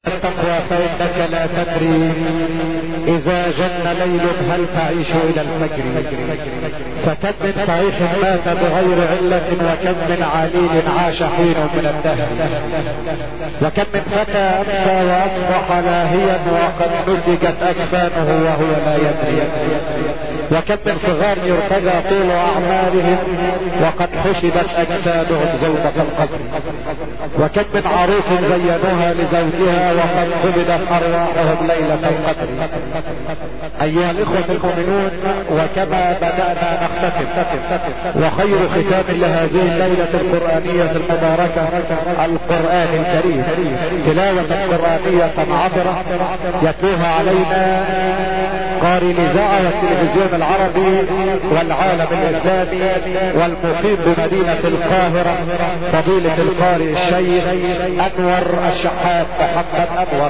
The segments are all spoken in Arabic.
التقوى فإنك لا تدري إذا جن ليل هل تعيش إلى الفجر. فكم من صحيح مات بغير علة، وكم من عليل عاش حين من الدهر، وكم من فتى أمسى وأصبح لاهيا وقد نسجت أجفانه وهو لا يدري، وكم من صغار يرتجى طول أعمالهم وقد حشدت أجسادهم زوبة القبر، وكم من عروس زينوها لزوجها وقد قبضت أرواحهم ليلة القدر. أيها الإخوة المؤمنون، وكما بدأنا نختتم وخير ختام لهذه الليلة القرآنية المباركة القرآن الكريم، تلاوة قرآنية عطرة يتلوها علينا قارئ الإذاعة والتلفزيون العربي والعالم الإسلامي والمقيم بمدينة القاهرة فضيلة القارئ الشيخ أنور الشحات محمد أنور.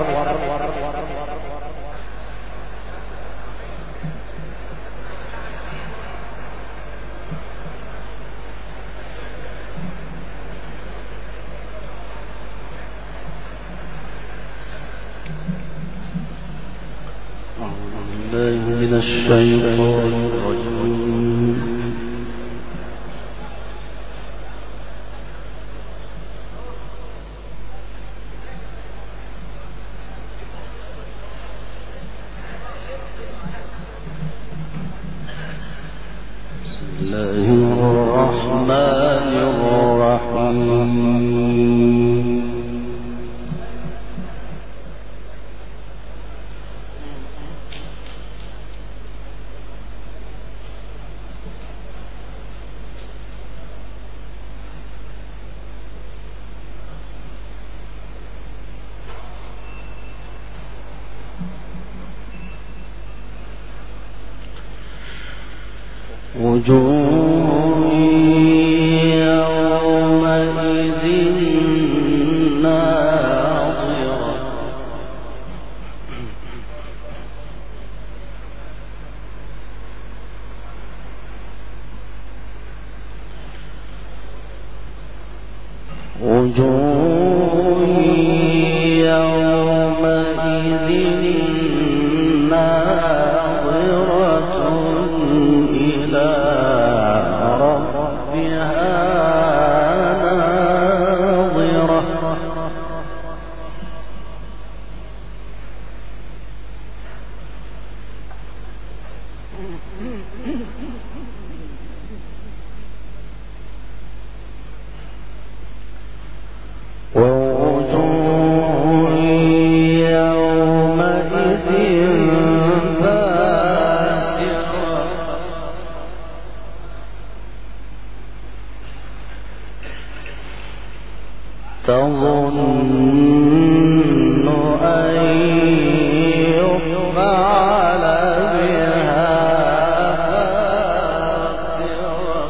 من الشيطان الرجيم. بسم الله الرحمن الرحيم. وجوه يومئذ ناظرة وجوه يومئذ ناظرة إلى ربها ناظرة ووجوه يومئذ باسرة تظن أن يفعل بها فاقرة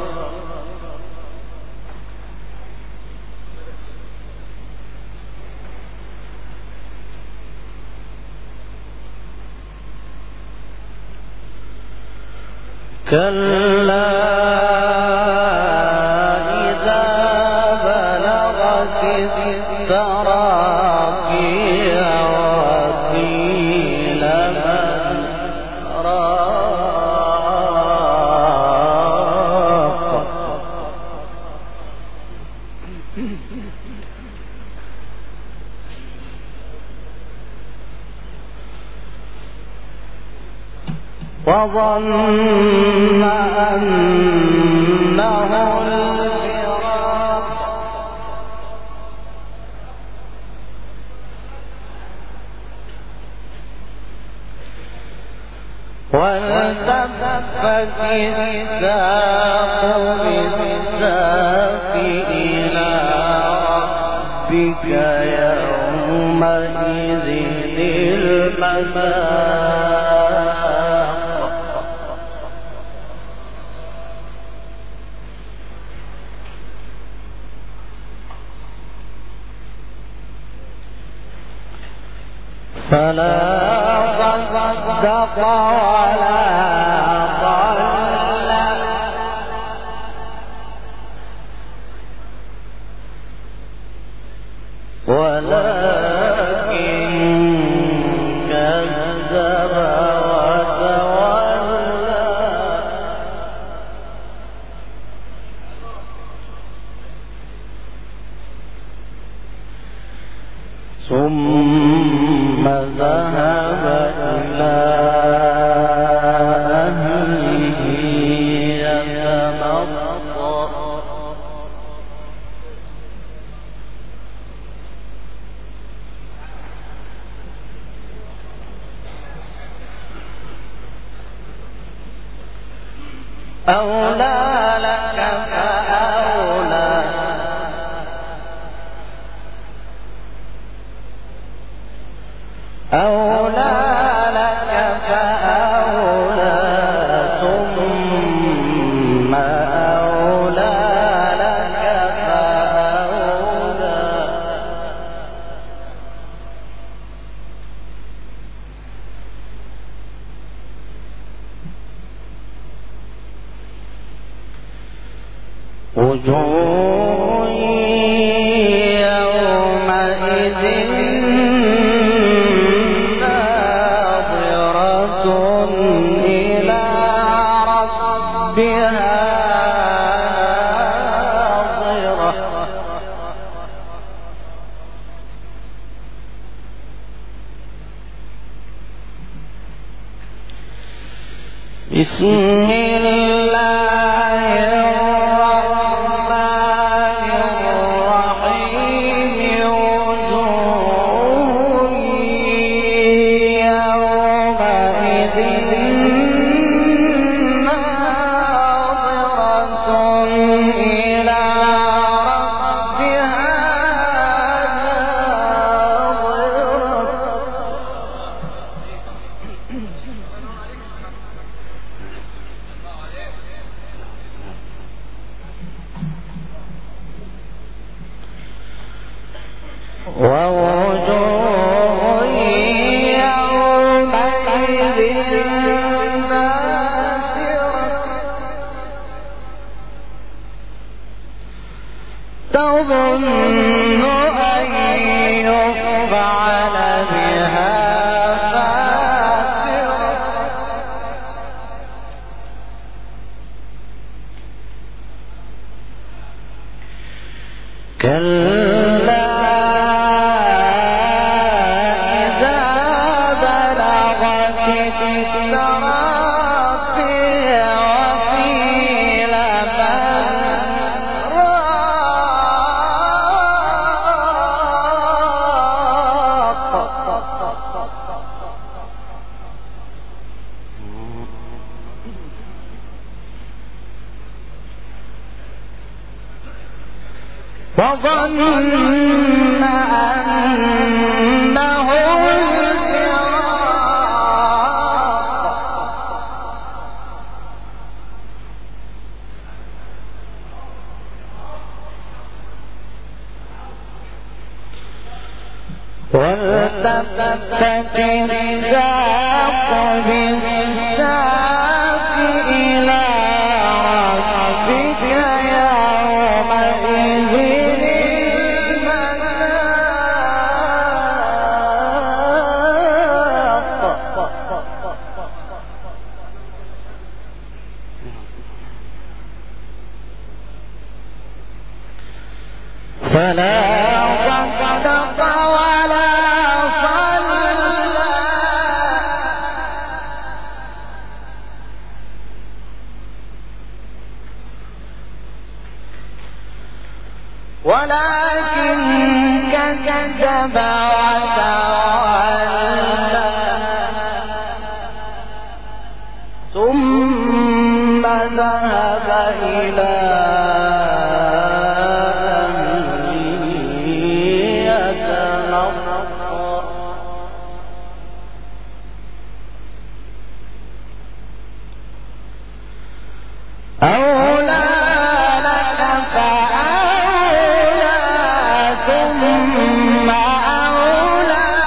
كلا إذا بلغت التراقي وقيل من راق وظن أنه الفراق والتفت الساق بالساق إلى ربك يومئذ المساق فلا صدق ولا صلى ولكن ثم ذهب إلى أهله يتمطى أولى لك فأولى أولى لك فأولى ثم أولى لك فأولى وجوه يومئذ ناظرة إلى ربها ناظرة بسم الله الرحمن الرحيم وجوه يومئذ ناظرة إلى ربها ووجوه يومئذ ناصرة تظن أن يفعل بها فاقرة كلا وظن أنه الفراق والتفت الساق بالساق إلى ربك يومئذ فلا صدق ولا صلى ولكن كذب وتولى ثم ذهب إلى أولى لك فأولى ثم أولى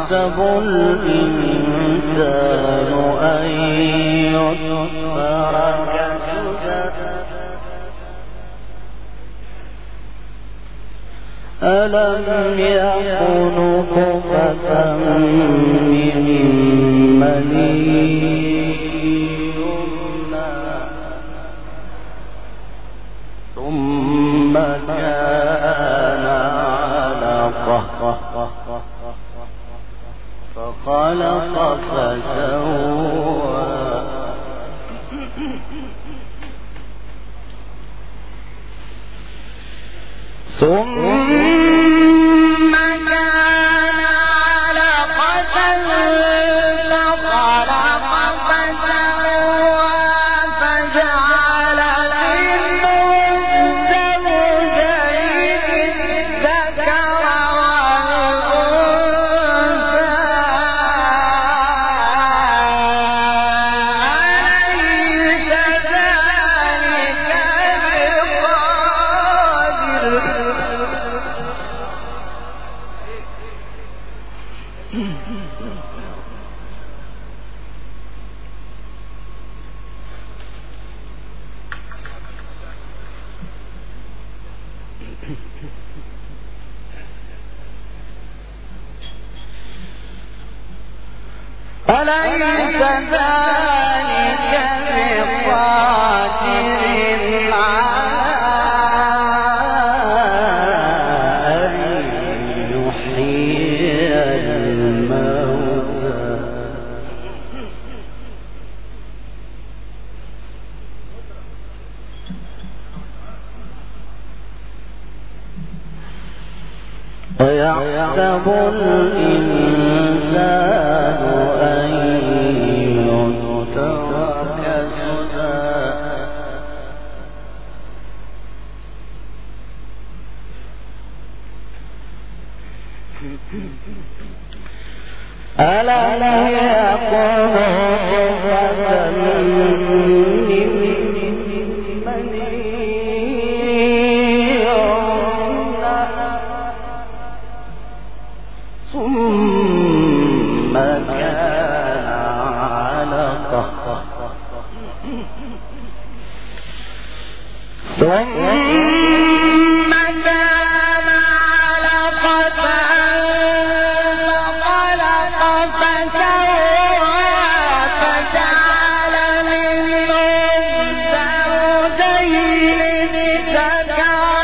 أيحسب الإنسان أن يترك سدى ألم يكن نطفة من مني ثم كان علقة فخلق فسوى ثم أليس ذلك بقادر على أن يحيي الموتى أيحسب الإنسان أن يترك سدى ألم يكن نطفة من مني ثم كان علقة ثم كان علقة فخلق فسوى فجعل منه زوجين الذكر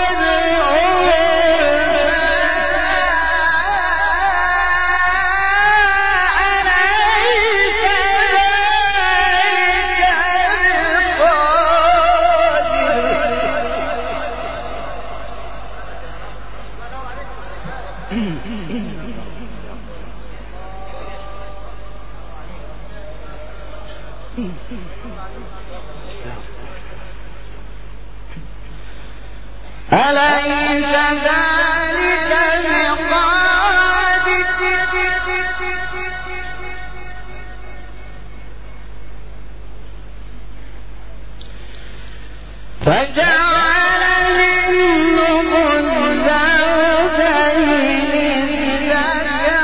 أليس ذلك بقادر فجعل منهم الزوجين الذكر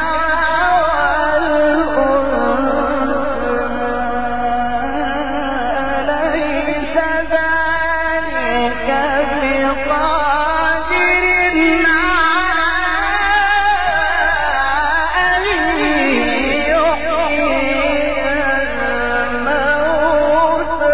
والأنثى أليس ذلك بقادر على أن يحيي الموتى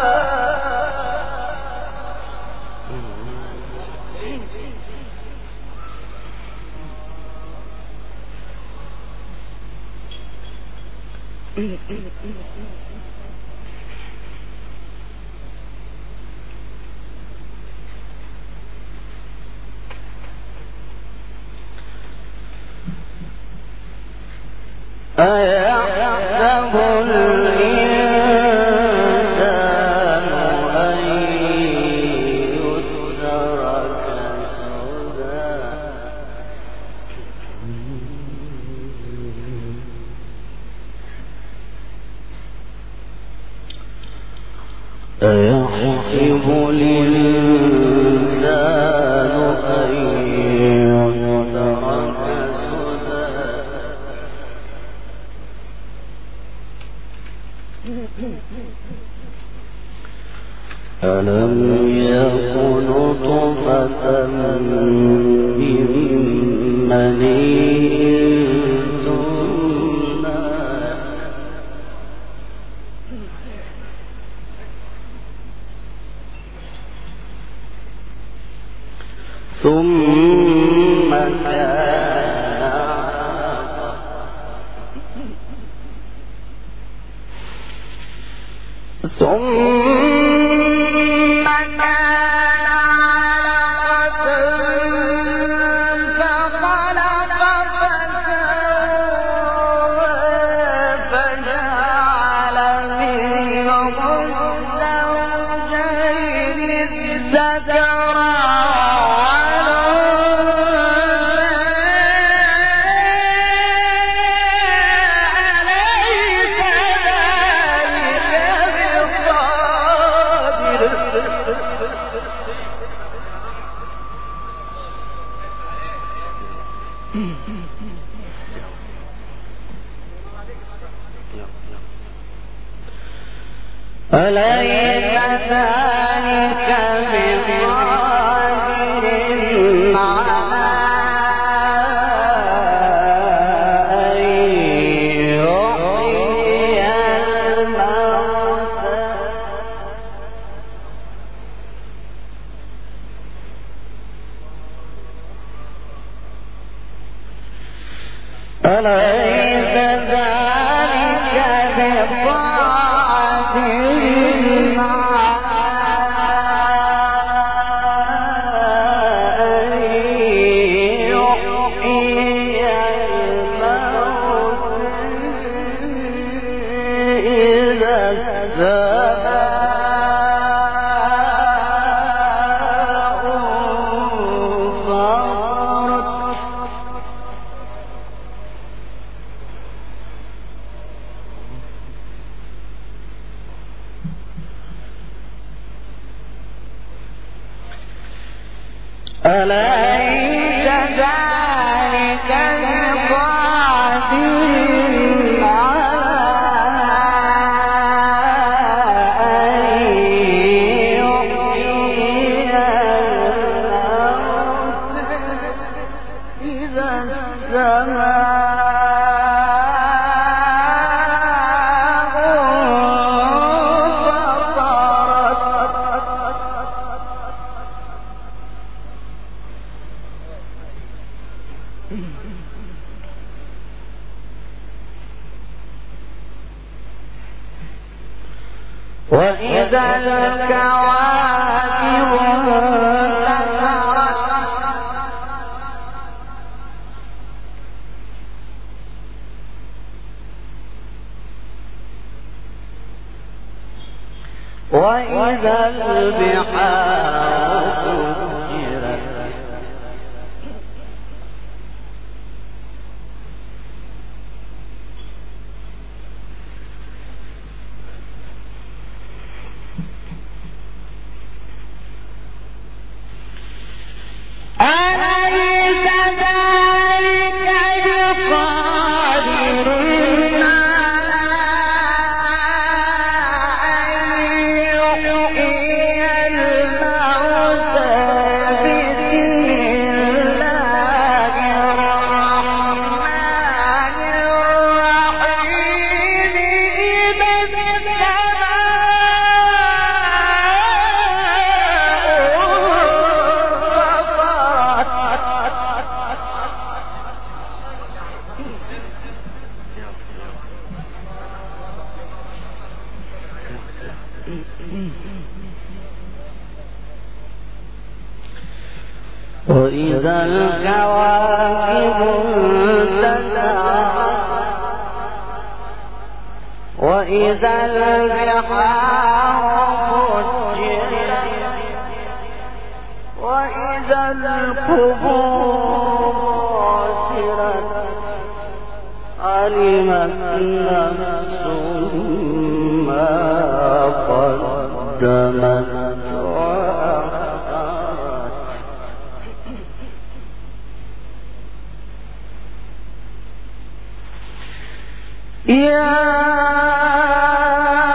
أيحسب الإنسان أن يترك سدى أيحسب الإنسان أن يترك سدى ألم يكن نطفة من مني ثم أليس ذلك بقادر على أن يحيي الموتى أليس ذلك أليس ذلك بقادر على أن يحيي الموتى إذا وإذا الكواكب انتثرت وإذا البحار سجرت أليس ذلك بقادر على أن يحيي الموتى بسم الله الرحمن الرحيم إذا وإذا الكواكب انتثرت وإذا البحار فجرت وإذا القبور بعثرت علمت نفس ما قدمت وأخرت يا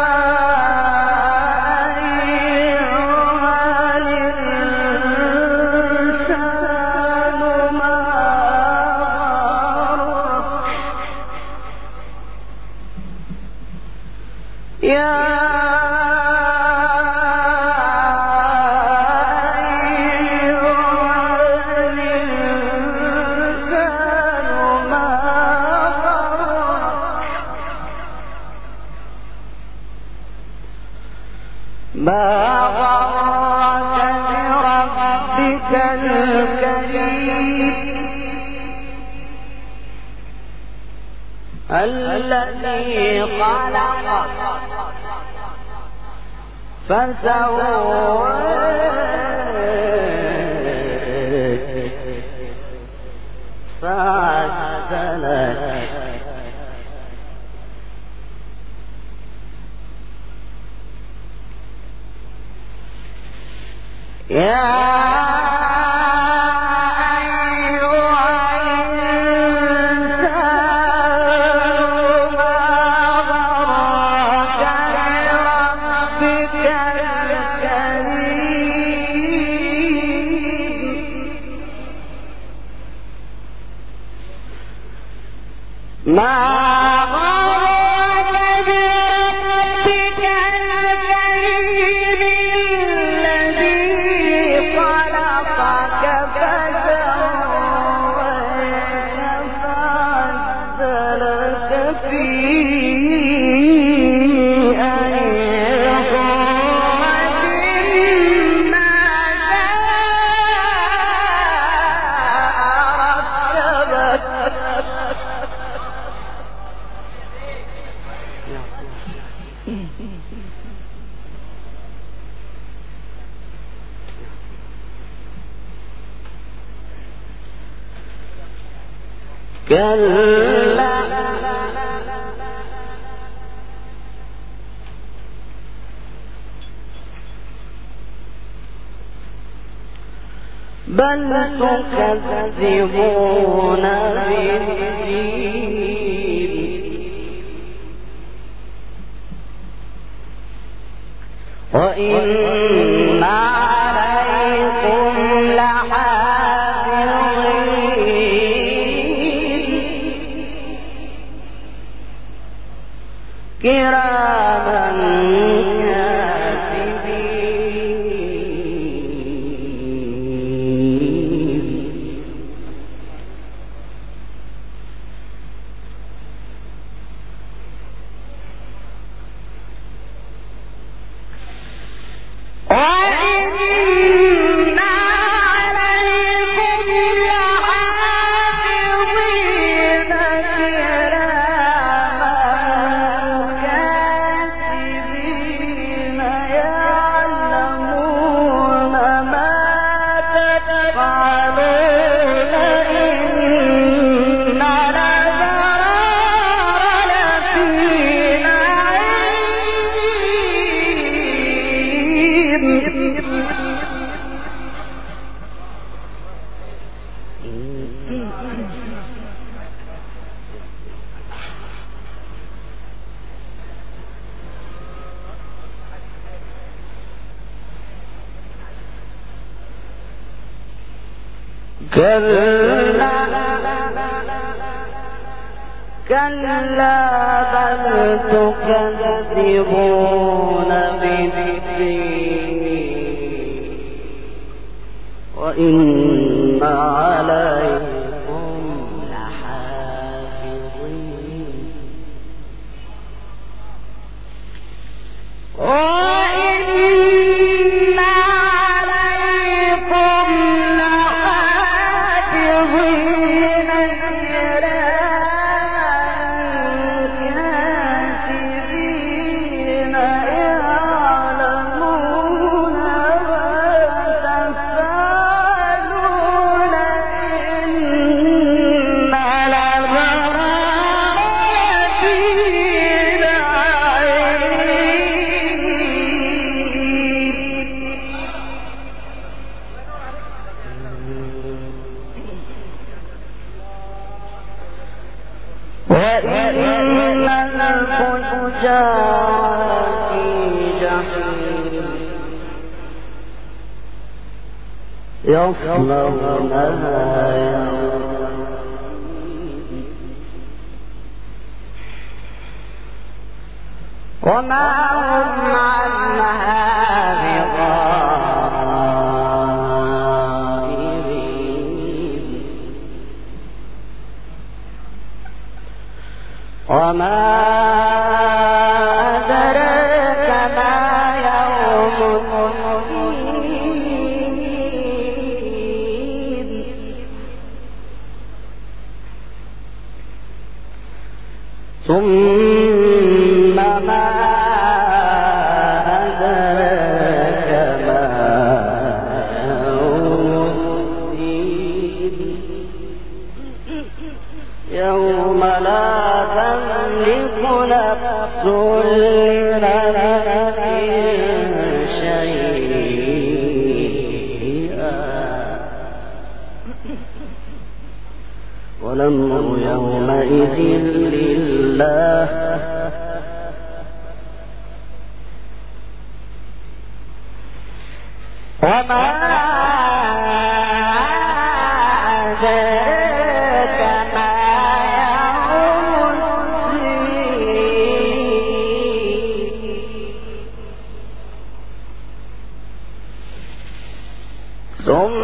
الذي خلقك فسواك فعدلك كلا بل تكذبون بالدين وإن عليكم كراما كاتبين وإن عليكم لحافظين كراما يعلمون ما تفعلون إن الأبرار لفي نعيم كلا بل تكذبون بالدين وإن عليكم لحافظين وإن عليكم لحافظين كاتبين يعلمون ما تفعلون إن الأبرار لفي وإن الفجار في جحيم يصلونها وما هم عنها بغائبين وما أدراك ما يوم الدين ثم ما أدراك ما يوم الدين يوم لا تملك نفس لنفس شيئا والأمر يومئذ لله وما أدراك ما يوم الدين ثم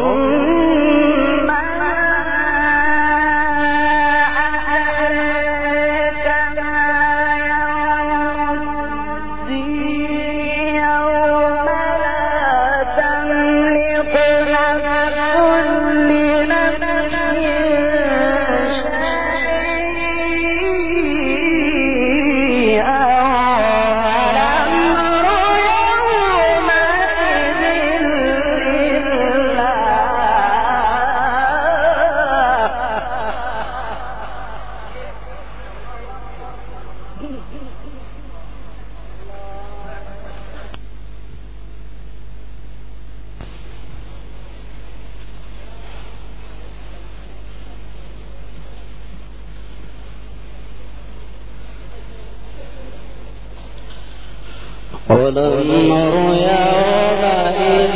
والأمر يومئذ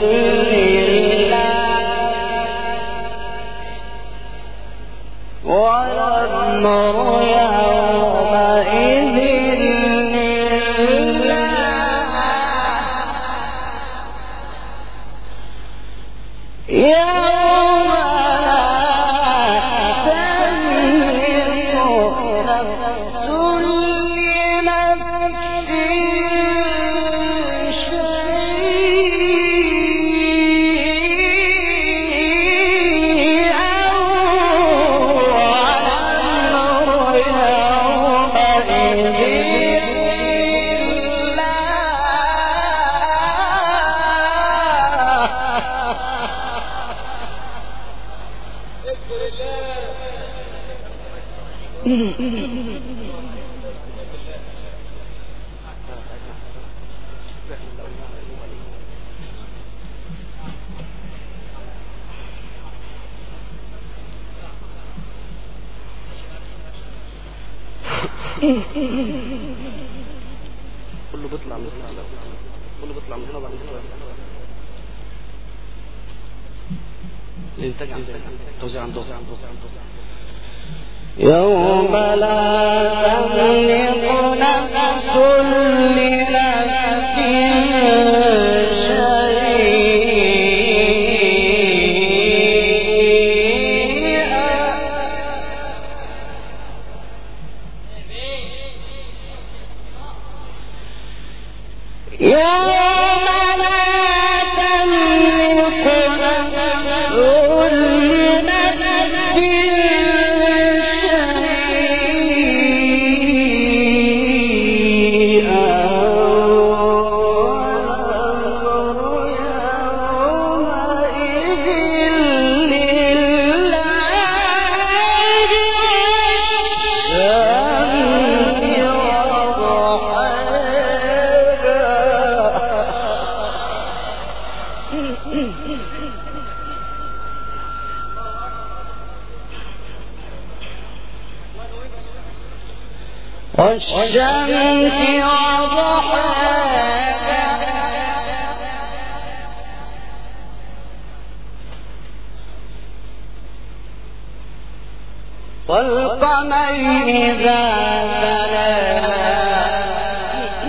لله والأمر يومئذ لله يوم لا تملك كله بيطلع من هنا كله بيطلع من هنا وبعد كده الانتاج عندنا توزيع عندهم يوم لا تملك نفس لنفس والشمس وضحاها والقمر إذا تلاها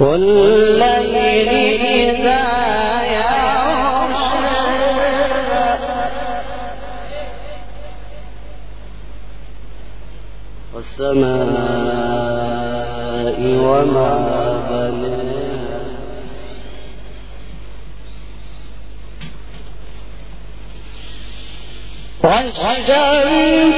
والليل إذا يغشى والسماء وما بناها والشمس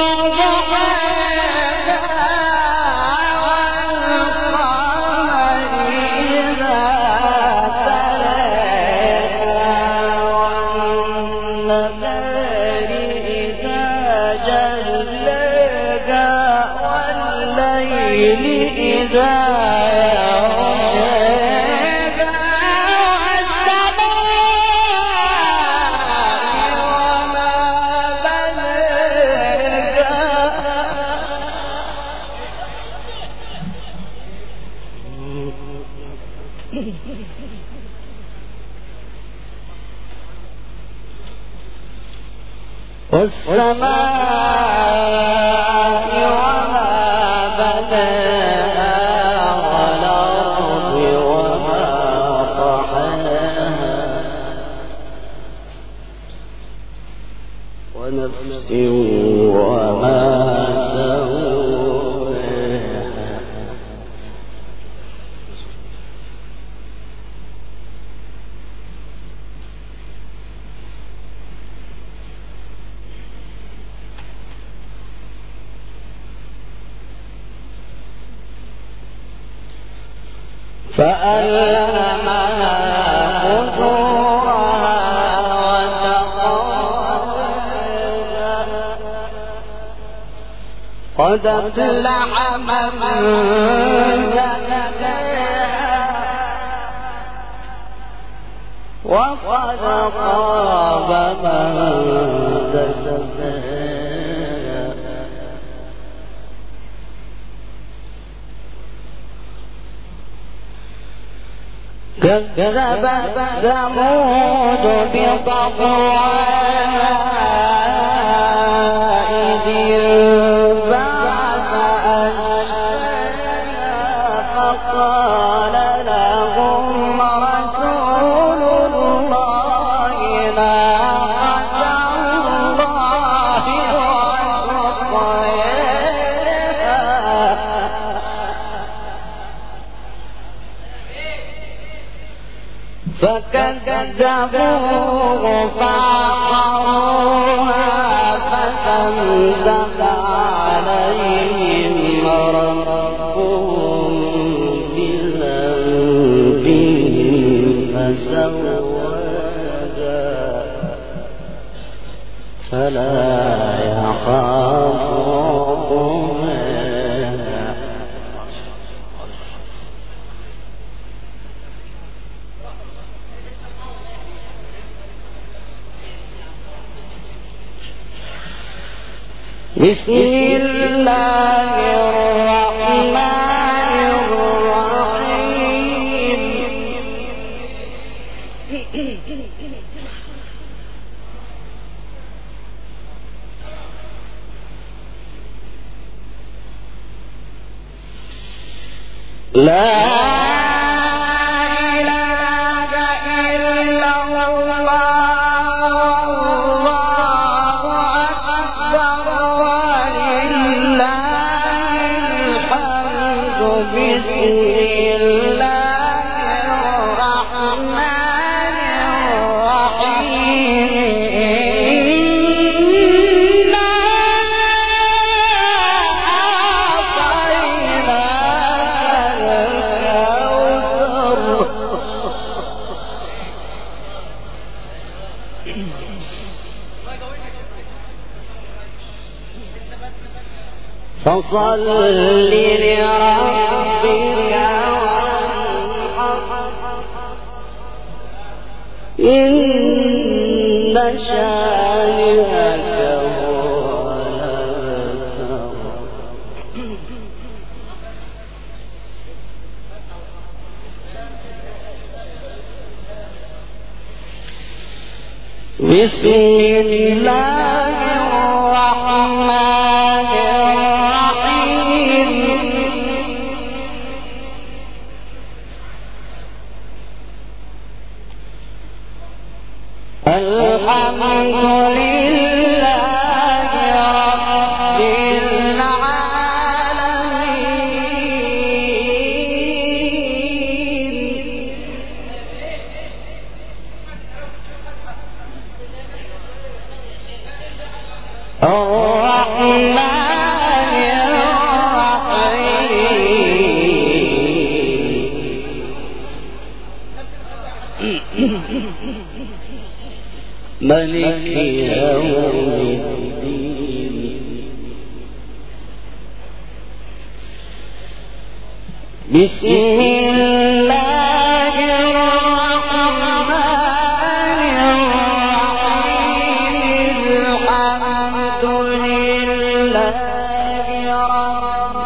والسماء وما بناها والأرض وما طحاها ونفس وما سواها فألهمها فجورها وتقواها قد أفلح من زكاها وقد خاب من دساها كذبت ثمود بطغواها إذ انبعث أشقاها فقال لهم رسول الله ناقة الله وسقياها فكذبوه فعقروها فدمدم عليهم ربهم بذنبهم فسواها فلا يخاف عقباها بسم الله الرحمن الرحيم لا فصل لربك إن شانئك هو الأبتر بسم الله الرحمن الرحيم ملك يوم الدين بسم الله الرحمن الرحيم الحمد لله رب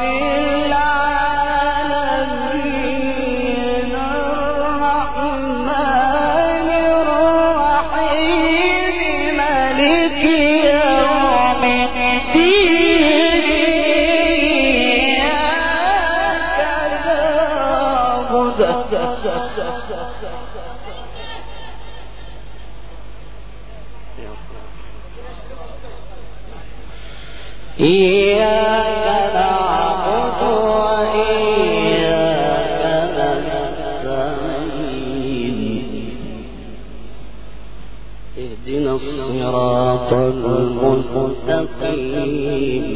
العالمين الرحمن الرحيم ملك يوم الدين إياك نعبد وإياك نستعين اهدنا الصراط المستقيم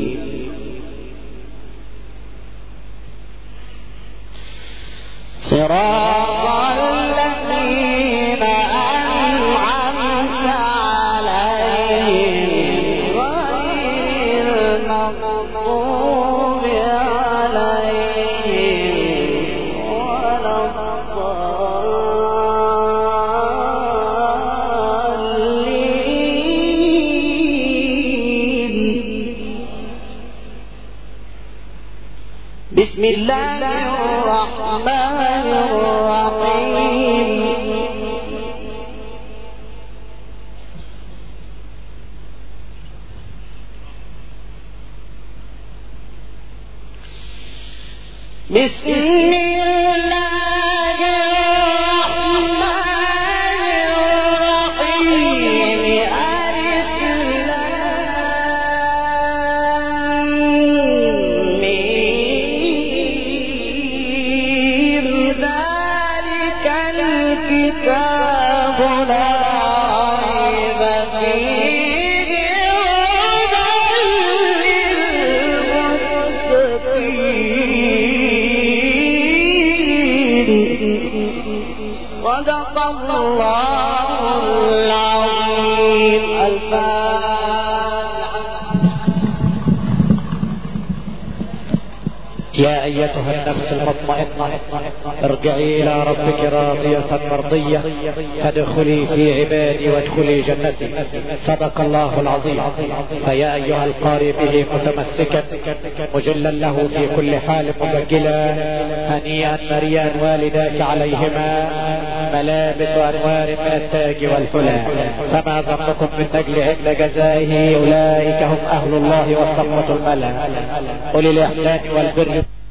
صراط الذين أنعمت عليهم غير المغضوب عليهم ولا الضالين. بسم الله الرحمن الرحيم بسم الله الرحمن الرحيم ألف لام ميم ذلك الكتاب لا ريب فيه هدى للمتقين. صدق الله العظيم. الفاتحة. يا أيتها النفس المطمئنة ارجعي إلى ربك راضية مرضية فادخلي في عبادي وادخلي جنتي. صدق الله العظيم. فيا أيها القارئ به متمسكا مجلا له في كل حال مبجلا هنيئا مريئا والداك عليهما ملابس أنوار من التاج والحلى. فما ظنكم بالنجل عند جزائه أولئك هم أهل الله والصفوة الملا أولي الإحسان والبر